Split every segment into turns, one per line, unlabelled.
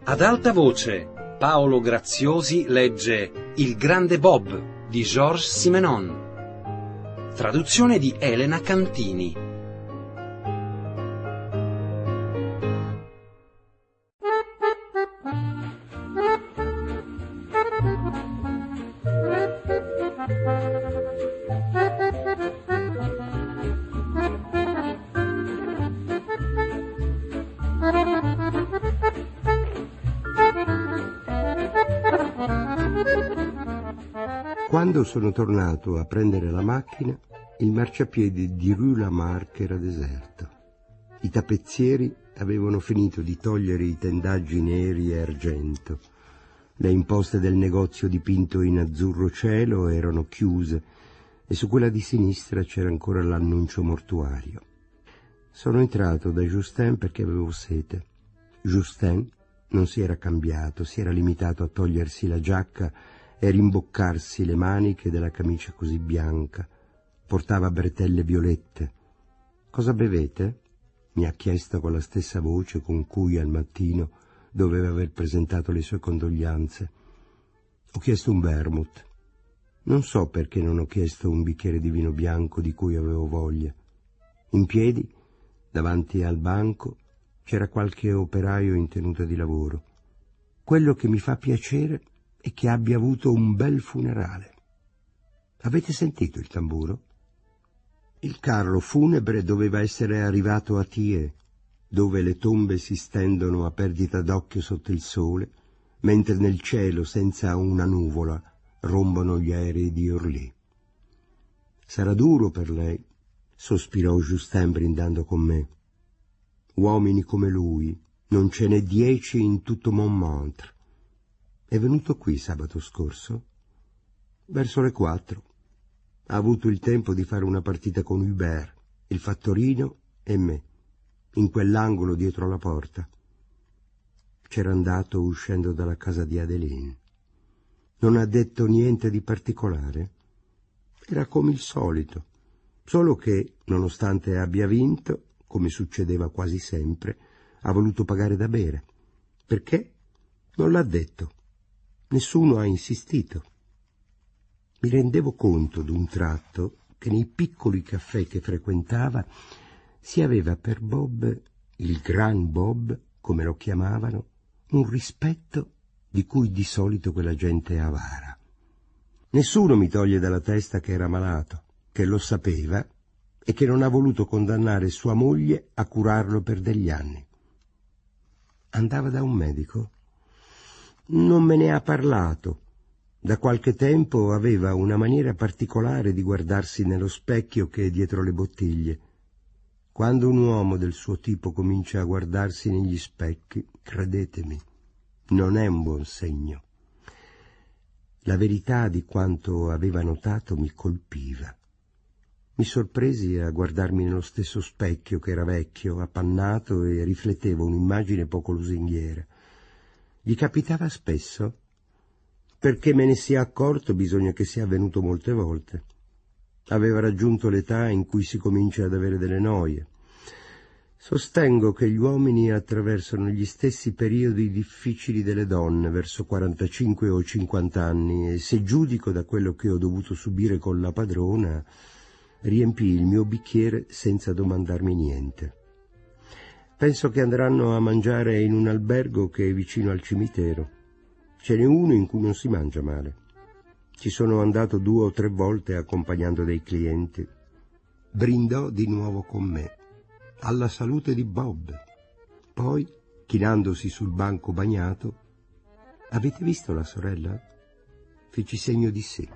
Ad alta voce, Paolo Graziosi legge Il grande Bob di Georges Simenon. Traduzione di Elena Cantini.
Quando sono tornato a prendere la macchina, il marciapiede di Rue Lamarck era deserto. I tappezzieri avevano finito di togliere i tendaggi neri e argento. Le imposte del negozio dipinto in azzurro cielo erano chiuse e su quella di sinistra c'era ancora l'annuncio mortuario. Sono entrato da Justin perché avevo sete. Justin non si era cambiato, si era limitato a togliersi la giacca e rimboccarsi le maniche della camicia così bianca. Portava bretelle violette. «Cosa bevete?» mi ha chiesto con la stessa voce con cui al mattino doveva aver presentato le sue condoglianze. Ho chiesto un vermouth. Non so perché non ho chiesto un bicchiere di vino bianco di cui avevo voglia. In piedi, davanti al banco, c'era qualche operaio in tenuta di lavoro. Quello che mi fa piacere è che abbia avuto un bel funerale. Avete sentito il tamburo? Il carro funebre doveva essere arrivato a Thiers, dove le tombe si stendono a perdita d'occhio sotto il sole, mentre nel cielo, senza una nuvola, rombono gli aerei di Orly. Sarà duro per lei, sospirò Justin brindando con me. Uomini come lui, non ce n'è 10 in tutto Montmartre. È venuto qui sabato scorso? Verso le 4. Ha avuto il tempo di fare una partita con Hubert, il fattorino e me, in quell'angolo dietro la porta. C'era andato uscendo dalla casa di Adeline. Non ha detto niente di particolare. Era come il solito, solo che, nonostante abbia vinto, come succedeva quasi sempre, ha voluto pagare da bere. Perché? Non l'ha detto. Nessuno ha insistito. Mi rendevo conto d'un tratto che nei piccoli caffè che frequentava si aveva per Bob, il gran Bob, come lo chiamavano, un rispetto di cui di solito quella gente è avara. Nessuno mi toglie dalla testa che era malato, che lo sapeva e che non ha voluto condannare sua moglie a curarlo per degli anni. Andava da un medico? Non me ne ha parlato. Da qualche tempo aveva una maniera particolare di guardarsi nello specchio che è dietro le bottiglie. Quando un uomo del suo tipo comincia a guardarsi negli specchi, credetemi, non è un buon segno. La verità di quanto aveva notato mi colpiva. Mi sorpresi a guardarmi nello stesso specchio che era vecchio, appannato e rifletteva un'immagine poco lusinghiera. Gli capitava spesso? Perché me ne sia accorto bisogna che sia avvenuto molte volte. Aveva raggiunto l'età in cui si comincia ad avere delle noie. Sostengo che gli uomini attraversano gli stessi periodi difficili delle donne verso 45 o 50 anni e se giudico da quello che ho dovuto subire con la padrona, riempii il mio bicchiere senza domandarmi niente. Penso che andranno a mangiare in un albergo che è vicino al cimitero. Ce n'è uno in cui non si mangia male. Ci sono andato 2 o 3 volte accompagnando dei clienti. Brindò di nuovo con me. Alla salute di Bob. Poi, chinandosi sul banco bagnato, «Avete visto la sorella?» Feci segno di sì.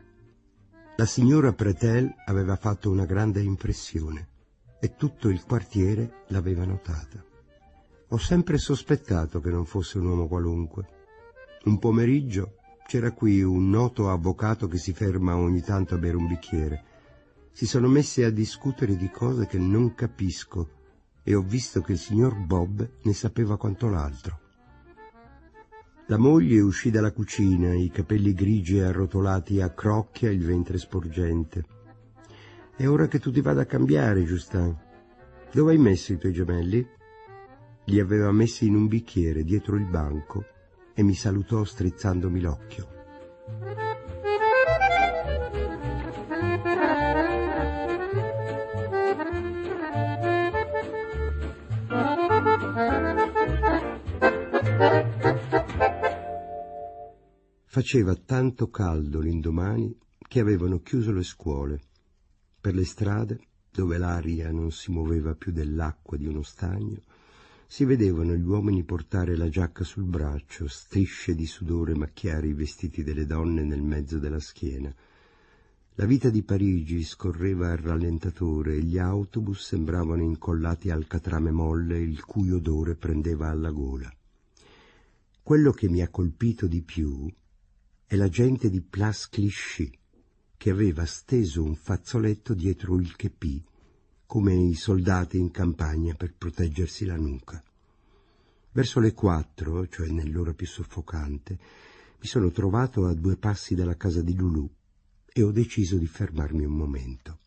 La signora Pretel aveva fatto una grande impressione e tutto il quartiere l'aveva notata. Ho sempre sospettato che non fosse un uomo qualunque. Un pomeriggio c'era qui un noto avvocato che si ferma ogni tanto a bere un bicchiere. Si sono messi a discutere di cose che non capisco e ho visto che il signor Bob ne sapeva quanto l'altro. La moglie uscì dalla cucina, i capelli grigi e arrotolati a crocchia, il ventre sporgente. «È ora che tu ti vada a cambiare, Justin. Dove hai messo i tuoi gemelli?» Li aveva messi in un bicchiere dietro il banco e mi salutò strizzandomi l'occhio. Faceva tanto caldo l'indomani che avevano chiuso le scuole. Per le strade, dove l'aria non si muoveva più dell'acqua di uno stagno, si vedevano gli uomini portare la giacca sul braccio, strisce di sudore macchiare i vestiti delle donne nel mezzo della schiena. La vita di Parigi scorreva al rallentatore e gli autobus sembravano incollati al catrame molle il cui odore prendeva alla gola. Quello che mi ha colpito di più è la gente di Place Clichy, che aveva steso un fazzoletto dietro il chepì, come i soldati in campagna per proteggersi la nuca. Verso le 4, cioè nell'ora più soffocante, mi sono trovato a 2 passi dalla casa di Loulou e ho deciso di fermarmi un momento.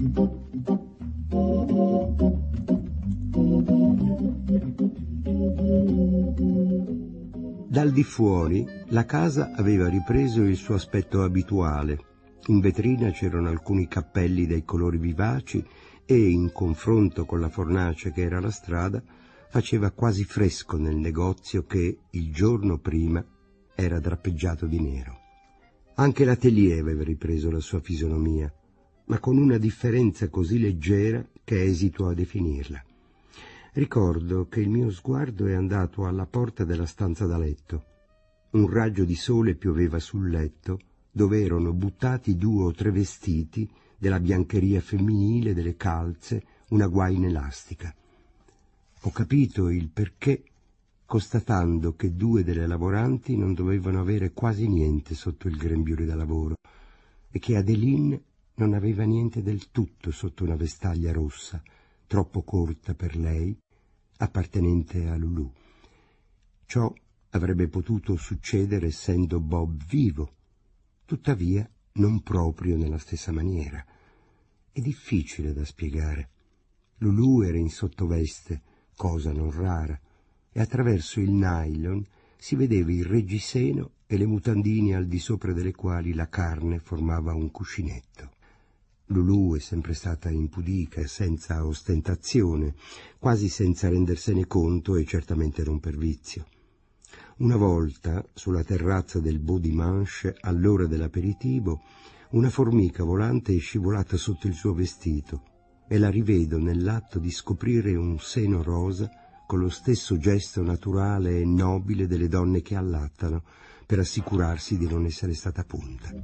Dal di fuori la casa aveva ripreso il suo aspetto abituale. In vetrina c'erano alcuni cappelli dai colori vivaci e, in confronto con la fornace che era la strada, faceva quasi fresco nel negozio che, il giorno prima, era drappeggiato di nero. Anche l'atelier aveva ripreso la sua fisonomia, ma con una differenza così leggera che esito a definirla. Ricordo che il mio sguardo è andato alla porta della stanza da letto. Un raggio di sole pioveva sul letto, dove erano buttati 2 o 3 vestiti, della biancheria femminile, delle calze, una guaina elastica. Ho capito il perché, constatando che 2 delle lavoranti non dovevano avere quasi niente sotto il grembiule da lavoro e che Adeline non aveva niente del tutto sotto una vestaglia rossa, troppo corta per lei, appartenente a Loulou. Ciò avrebbe potuto succedere essendo Bob vivo, tuttavia non proprio nella stessa maniera. È difficile da spiegare. Loulou era in sottoveste, cosa non rara, e attraverso il nylon si vedeva il reggiseno e le mutandine al di sopra delle quali la carne formava un cuscinetto. Loulou è sempre stata impudica e senza ostentazione, quasi senza rendersene conto e certamente non per vizio. Una volta, sulla terrazza del Beau Dimanche, all'ora dell'aperitivo, una formica volante è scivolata sotto il suo vestito e la rivedo nell'atto di scoprire un seno rosa con lo stesso gesto naturale e nobile delle donne che allattano per assicurarsi di non essere stata punta.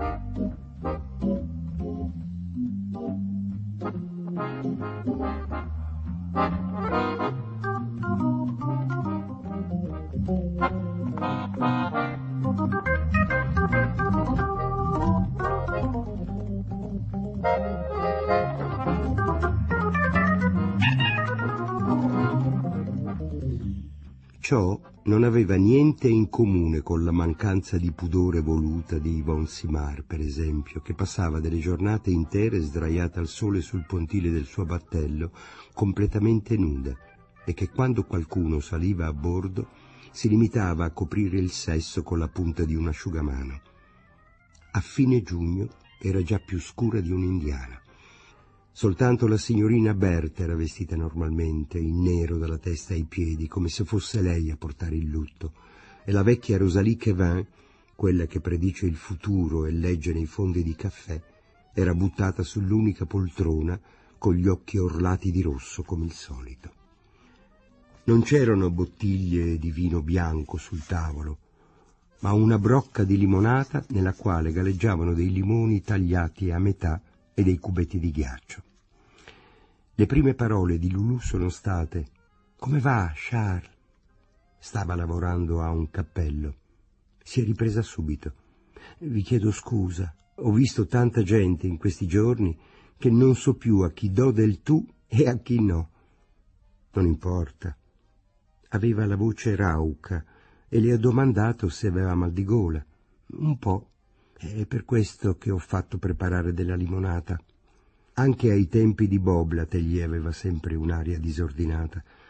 Ciò non aveva niente in comune con la mancanza di pudore voluta di Yvonne Simard, per esempio, che passava delle giornate intere sdraiata al sole sul pontile del suo battello, completamente nuda, e che quando qualcuno saliva a bordo si limitava a coprire il sesso con la punta di un asciugamano. A fine giugno era già più scura di un'indiana. Soltanto la signorina Berthe era vestita normalmente, in nero dalla testa ai piedi, come se fosse lei a portare il lutto, e la vecchia Rosalie Quevin, quella che predice il futuro e legge nei fondi di caffè, era buttata sull'unica poltrona con gli occhi orlati di rosso come il solito. Non c'erano bottiglie di vino bianco sul tavolo, ma una brocca di limonata nella quale galleggiavano dei limoni tagliati a metà e dei cubetti di ghiaccio. Le prime parole di Loulou sono state: «Come va, Charles?» Stava lavorando a un cappello. Si è ripresa subito. «Vi chiedo scusa, ho visto tanta gente in questi giorni che non so più a chi do del tu e a chi no». Non importa. Aveva la voce rauca e le ho domandato se aveva mal di gola. Un po'. È per questo che ho fatto preparare della limonata. Anche ai tempi di Bob l'atelier aveva sempre un'aria disordinata.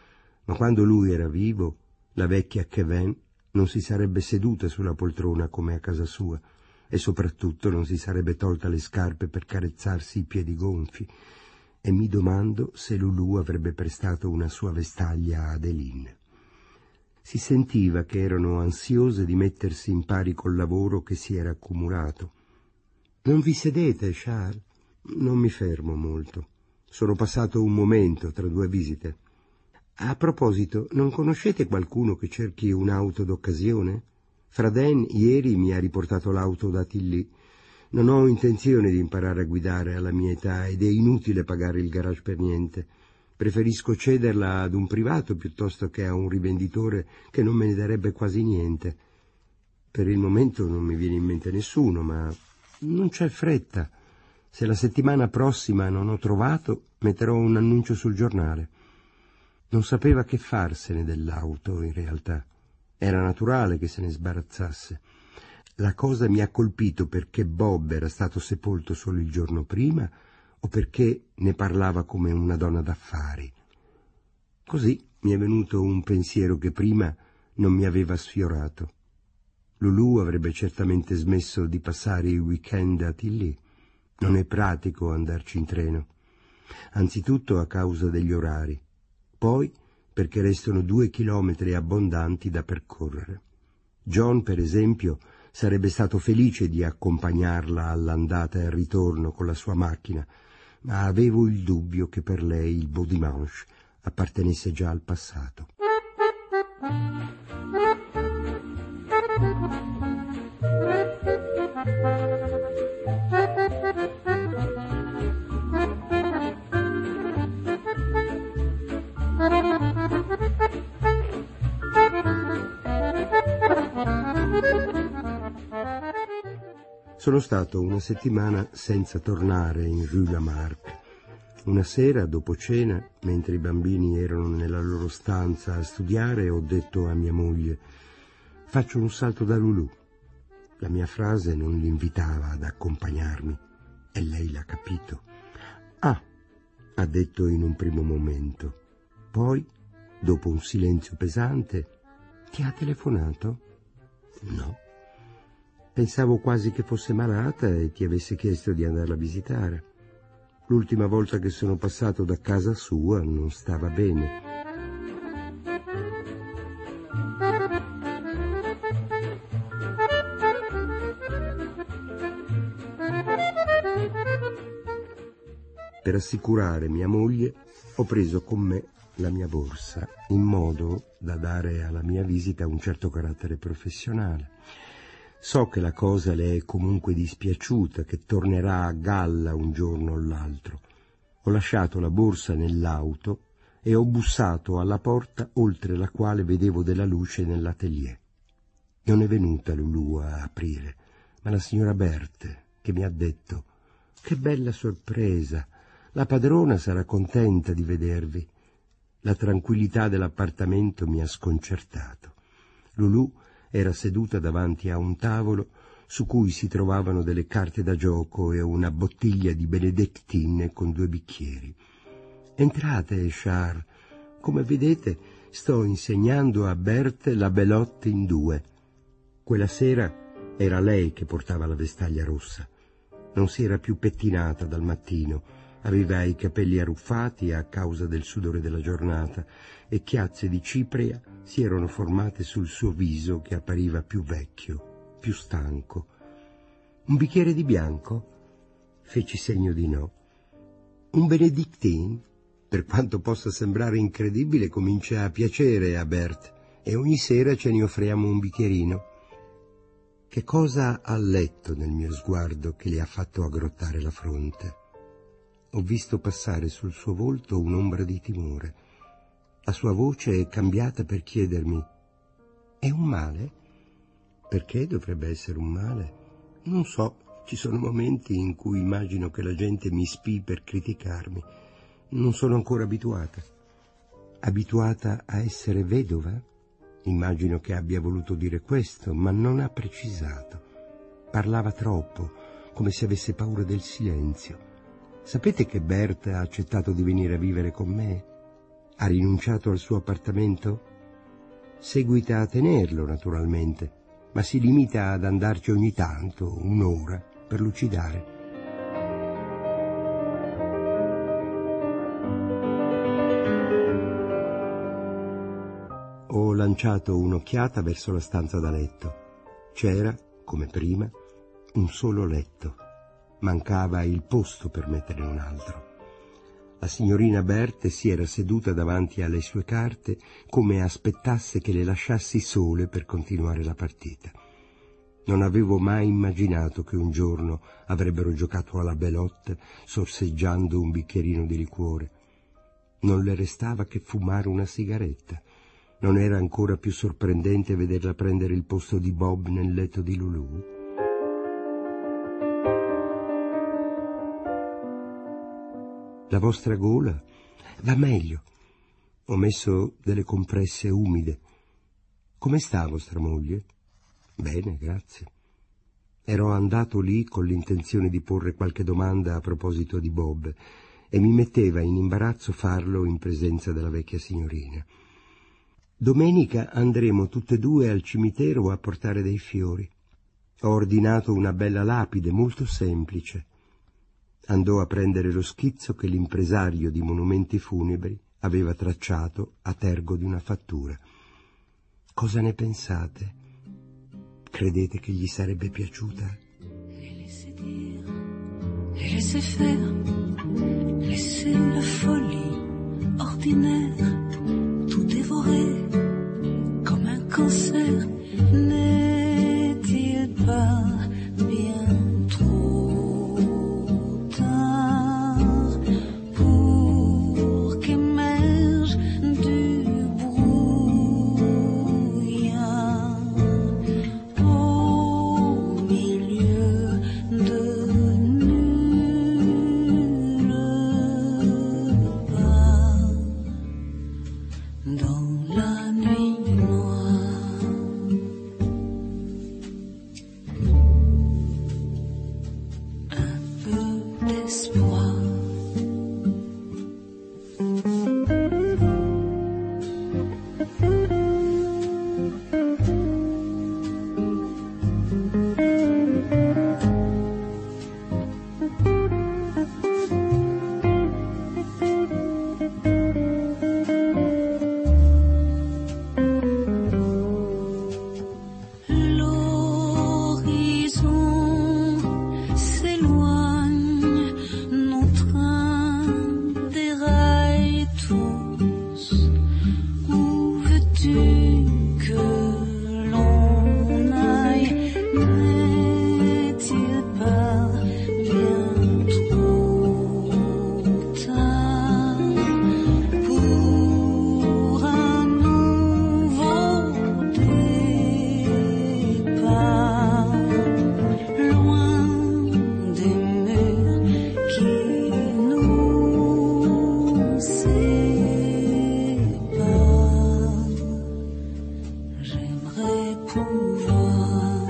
ma quando lui era vivo, la vecchia Kevin non si sarebbe seduta sulla poltrona come a casa sua e soprattutto non si sarebbe tolta le scarpe per carezzarsi i piedi gonfi, e mi domando se Lulù avrebbe prestato una sua vestaglia a Adeline. Si sentiva che erano ansiose di mettersi in pari col lavoro che si era accumulato. «Non vi sedete, Charles?» «Non mi fermo molto. Sono passato un momento tra due visite. A proposito, non conoscete qualcuno che cerchi un'auto d'occasione? Fraden ieri mi ha riportato l'auto da Tilly. Non ho intenzione di imparare a guidare alla mia età ed è inutile pagare il garage per niente. Preferisco cederla ad un privato piuttosto che a un rivenditore che non me ne darebbe quasi niente. Per il momento non mi viene in mente nessuno, ma non c'è fretta. Se la settimana prossima non ho trovato, metterò un annuncio sul giornale». Non sapeva che farsene dell'auto, in realtà. Era naturale che se ne sbarazzasse. La cosa mi ha colpito perché Bob era stato sepolto solo il giorno prima o perché ne parlava come una donna d'affari. Così mi è venuto un pensiero che prima non mi aveva sfiorato. Lulù avrebbe certamente smesso di passare i weekend a Tilly. Non è pratico andarci in treno. Anzitutto a causa degli orari. Poi perché restano 2 chilometri abbondanti da percorrere. John, per esempio, sarebbe stato felice di accompagnarla all'andata e al ritorno con la sua macchina, ma avevo il dubbio che per lei il beau dimanche appartenesse già al passato. Sono stato una settimana senza tornare in Rue Lamarck. Una sera, dopo cena, mentre i bambini erano nella loro stanza a studiare, ho detto a mia moglie: «Faccio un salto da Lulù». La mia frase non l'invitava ad accompagnarmi e lei l'ha capito. «Ah», ha detto in un primo momento. Poi, dopo un silenzio pesante: «Ti ha telefonato?» «No». «Pensavo quasi che fosse malata e ti avesse chiesto di andarla a visitare. L'ultima volta che sono passato da casa sua non stava bene». Per assicurare mia moglie ho preso con me la mia borsa, in modo da dare alla mia visita un certo carattere professionale. So che la cosa le è comunque dispiaciuta, che tornerà a galla un giorno o l'altro. Ho lasciato la borsa nell'auto e ho bussato alla porta oltre la quale vedevo della luce nell'atelier. Non è venuta Lulù a aprire, ma la signora Berthe, che mi ha detto: «Che bella sorpresa! La padrona sarà contenta di vedervi». La tranquillità dell'appartamento mi ha sconcertato. Lulù era seduta davanti a un tavolo su cui si trovavano delle carte da gioco e una bottiglia di Benedictine con 2 bicchieri. «Entrate, Charles. Come vedete, sto insegnando a Berthe la Belote in 2. Quella sera era lei che portava la vestaglia rossa. Non si era più pettinata dal mattino, aveva i capelli arruffati a causa del sudore della giornata e chiazze di cipria si erano formate sul suo viso che appariva più vecchio, più stanco. «Un bicchiere di bianco?» Feci segno di no. «Un Benedictine?» Per quanto possa sembrare incredibile, comincia a piacere a Berthe e ogni sera ce ne offriamo un bicchierino. Che cosa ha letto nel mio sguardo che le ha fatto aggrottare la fronte? Ho visto passare sul suo volto un'ombra di timore. La sua voce è cambiata per chiedermi: «È un male?» «Perché dovrebbe essere un male?» «Non so, ci sono momenti in cui immagino che la gente mi spii per criticarmi. Non sono ancora abituata». «Abituata a essere vedova?» Immagino che abbia voluto dire questo, ma non ha precisato. Parlava troppo, come se avesse paura del silenzio. «Sapete che Berthe ha accettato di venire a vivere con me?» Ha rinunciato al suo appartamento? Seguita a tenerlo, naturalmente, ma si limita ad andarci ogni tanto, un'ora, per lucidare. Ho lanciato un'occhiata verso la stanza da letto. C'era, come prima, un solo letto. Mancava il posto per metterne un altro. La signorina Berthe si era seduta davanti alle sue carte come aspettasse che le lasciassi sole per continuare la partita. Non avevo mai immaginato che un giorno avrebbero giocato alla belote sorseggiando un bicchierino di liquore. Non le restava che fumare una sigaretta. Non era ancora più sorprendente vederla prendere il posto di Bob nel letto di Lulù? La vostra gola va meglio. Ho messo delle compresse umide. Come sta vostra moglie? Bene, grazie. Ero andato lì con l'intenzione di porre qualche domanda a proposito di Bob e mi metteva in imbarazzo farlo in presenza della vecchia signorina. Domenica andremo tutte e due al cimitero a portare dei fiori. Ho ordinato una bella lapide molto semplice. Andò a prendere lo schizzo che l'impresario di monumenti funebri aveva tracciato a tergo di una fattura. Cosa ne pensate? Credete che gli sarebbe piaciuta?
Laissez dire, laissez faire, laissez la folie ordinaire tout dévorer comme un cancer. N'est-il pas bien trop tard pour qu'émerge du brouillard au milieu de nulle part dans la nuit noire? Un peu d'espoir. L'horizon s'éloigne, nos trains déraillent tous. Où veux-tu que l'on aille? N'est-il pas bien trop tard pour un nouveau départ, loin des murs qui nous séparent? J'aimerais pouvoir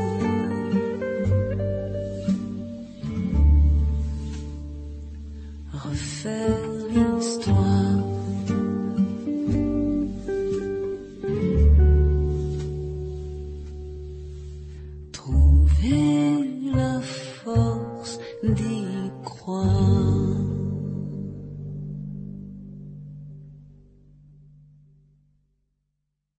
refaire l'histoire.